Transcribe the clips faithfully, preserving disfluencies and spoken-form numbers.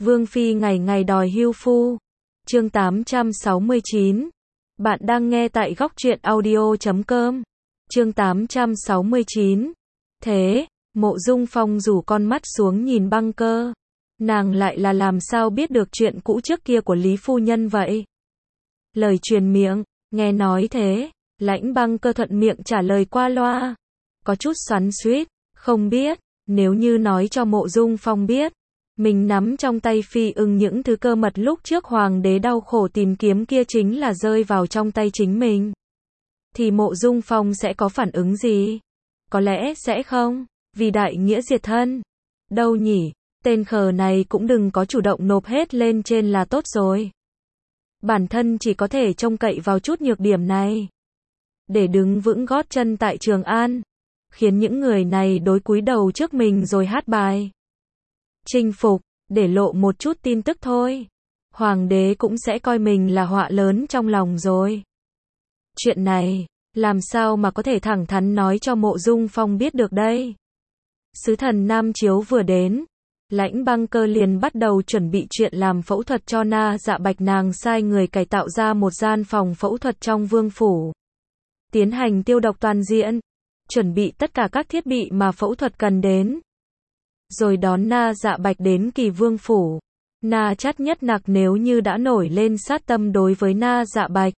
Vương phi ngày ngày đòi hưu phu. Chương tám trăm sáu mươi chín. Bạn đang nghe tại góc truyện audio chấm com. Chương tám trăm sáu mươi chín. Thế, Mộ Dung Phong rủ con mắt xuống nhìn Băng Cơ. Nàng lại là làm sao biết được chuyện cũ trước kia của Lý phu nhân vậy? Lời truyền miệng, nghe nói thế, Lãnh Băng Cơ thuận miệng trả lời qua loa. Có chút xoắn xuýt, không biết, nếu như nói cho Mộ Dung Phong biết, mình nắm trong tay phi ưng những thứ cơ mật lúc trước hoàng đế đau khổ tìm kiếm kia chính là rơi vào trong tay chính mình, thì Mộ Dung Phong sẽ có phản ứng gì? Có lẽ sẽ không, vì đại nghĩa diệt thân. Đâu nhỉ, tên khờ này cũng đừng có chủ động nộp hết lên trên là tốt rồi. Bản thân chỉ có thể trông cậy vào chút nhược điểm này để đứng vững gót chân tại Trường An, khiến những người này đối cúi đầu trước mình rồi hát bài chinh phục, để lộ một chút tin tức thôi. Hoàng đế cũng sẽ coi mình là họa lớn trong lòng rồi. Chuyện này, làm sao mà có thể thẳng thắn nói cho Mộ Dung Phong biết được đây? Sứ thần Nam Chiếu vừa đến, Lãnh Băng Cơ liền bắt đầu chuẩn bị chuyện làm phẫu thuật cho Na Dạ Bạch. Nàng sai người cải tạo ra một gian phòng phẫu thuật trong vương phủ, tiến hành tiêu độc toàn diện, chuẩn bị tất cả các thiết bị mà phẫu thuật cần đến, rồi đón Na Dạ Bạch đến Kỳ Vương phủ. Na Chát Nhất Nặc nếu như đã nổi lên sát tâm đối với Na Dạ Bạch,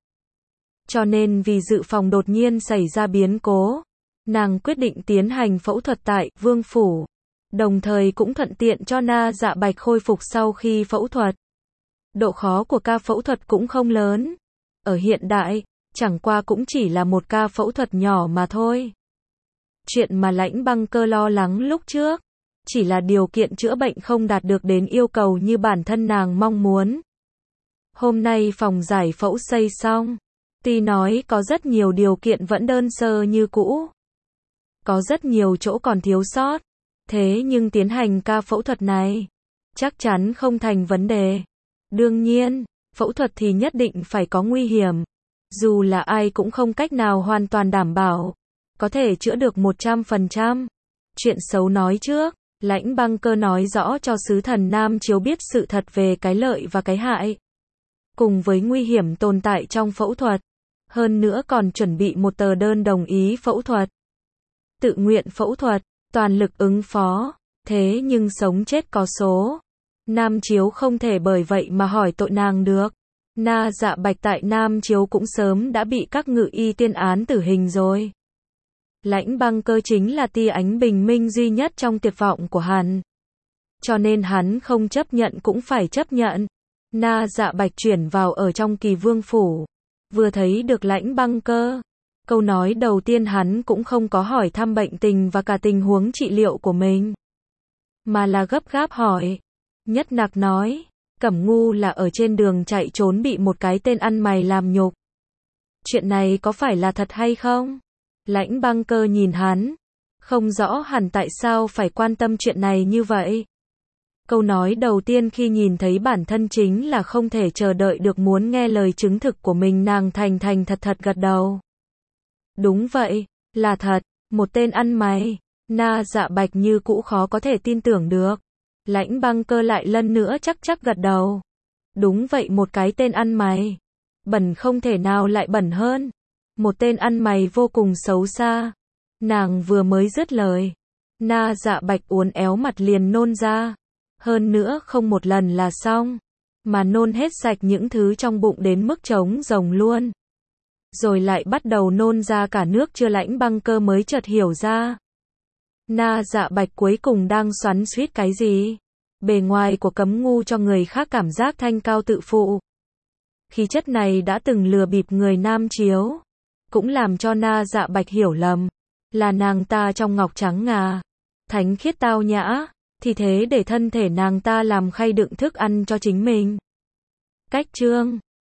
cho nên vì dự phòng đột nhiên xảy ra biến cố, nàng quyết định tiến hành phẫu thuật tại Vương phủ, đồng thời cũng thuận tiện cho Na Dạ Bạch khôi phục sau khi phẫu thuật. Độ khó của ca phẫu thuật cũng không lớn. Ở hiện đại, chẳng qua cũng chỉ là một ca phẫu thuật nhỏ mà thôi. Chuyện mà Lãnh Băng Cơ lo lắng lúc trước, chỉ là điều kiện chữa bệnh không đạt được đến yêu cầu như bản thân nàng mong muốn. Hôm nay phòng giải phẫu xây xong, tuy nói có rất nhiều điều kiện vẫn đơn sơ như cũ, có rất nhiều chỗ còn thiếu sót, thế nhưng tiến hành ca phẫu thuật này, chắc chắn không thành vấn đề. Đương nhiên, phẫu thuật thì nhất định phải có nguy hiểm, dù là ai cũng không cách nào hoàn toàn đảm bảo có thể chữa được một trăm phần trăm. Chuyện xấu nói trước, Lãnh Băng Cơ nói rõ cho sứ thần Nam Chiếu biết sự thật về cái lợi và cái hại, cùng với nguy hiểm tồn tại trong phẫu thuật. Hơn nữa còn chuẩn bị một tờ đơn đồng ý phẫu thuật, tự nguyện phẫu thuật, toàn lực ứng phó. Thế nhưng sống chết có số, Nam Chiếu không thể bởi vậy mà hỏi tội nàng được. Na Dạ Bạch tại Nam Chiếu cũng sớm đã bị các ngự y tuyên án tử hình rồi. Lãnh Băng Cơ chính là tia ánh bình minh duy nhất trong tuyệt vọng của hắn, cho nên hắn không chấp nhận cũng phải chấp nhận. Na Dạ Bạch chuyển vào ở trong Kỳ Vương phủ, vừa thấy được Lãnh Băng Cơ, câu nói đầu tiên hắn cũng không có hỏi thăm bệnh tình và cả tình huống trị liệu của mình, mà là gấp gáp hỏi. Nhất Nặc nói, Cẩm Ngu là ở trên đường chạy trốn bị một cái tên ăn mày làm nhục. Chuyện này có phải là thật hay không? Lãnh Băng Cơ nhìn hắn, không rõ hẳn tại sao phải quan tâm chuyện này như vậy. Câu nói đầu tiên khi nhìn thấy bản thân chính là không thể chờ đợi được muốn nghe lời chứng thực của mình. Nàng thành thành thật thật gật đầu. Đúng vậy, là thật, một tên ăn mày. Na Dạ Bạch như cũ khó có thể tin tưởng được. Lãnh Băng Cơ lại lần nữa chắc chắc gật đầu. Đúng vậy, một cái tên ăn mày. Bẩn không thể nào lại bẩn hơn. Một tên ăn mày vô cùng xấu xa. Nàng vừa mới dứt lời, Na Dạ Bạch uốn éo mặt liền nôn ra. Hơn nữa không một lần là xong, mà nôn hết sạch những thứ trong bụng đến mức trống rỗng luôn. Rồi lại bắt đầu nôn ra cả nước chưa. Lãnh Băng Cơ mới chợt hiểu ra, Na Dạ Bạch cuối cùng đang xoắn xuýt cái gì. Bề ngoài của Cấm Ngu cho người khác cảm giác thanh cao tự phụ. Khí chất này đã từng lừa bịp người Nam Chiếu, cũng làm cho Na Dạ Bạch hiểu lầm là nàng ta trong ngọc trắng ngà, thánh khiết tao nhã, thì thế để thân thể nàng ta làm khay đựng thức ăn cho chính mình. Cách chương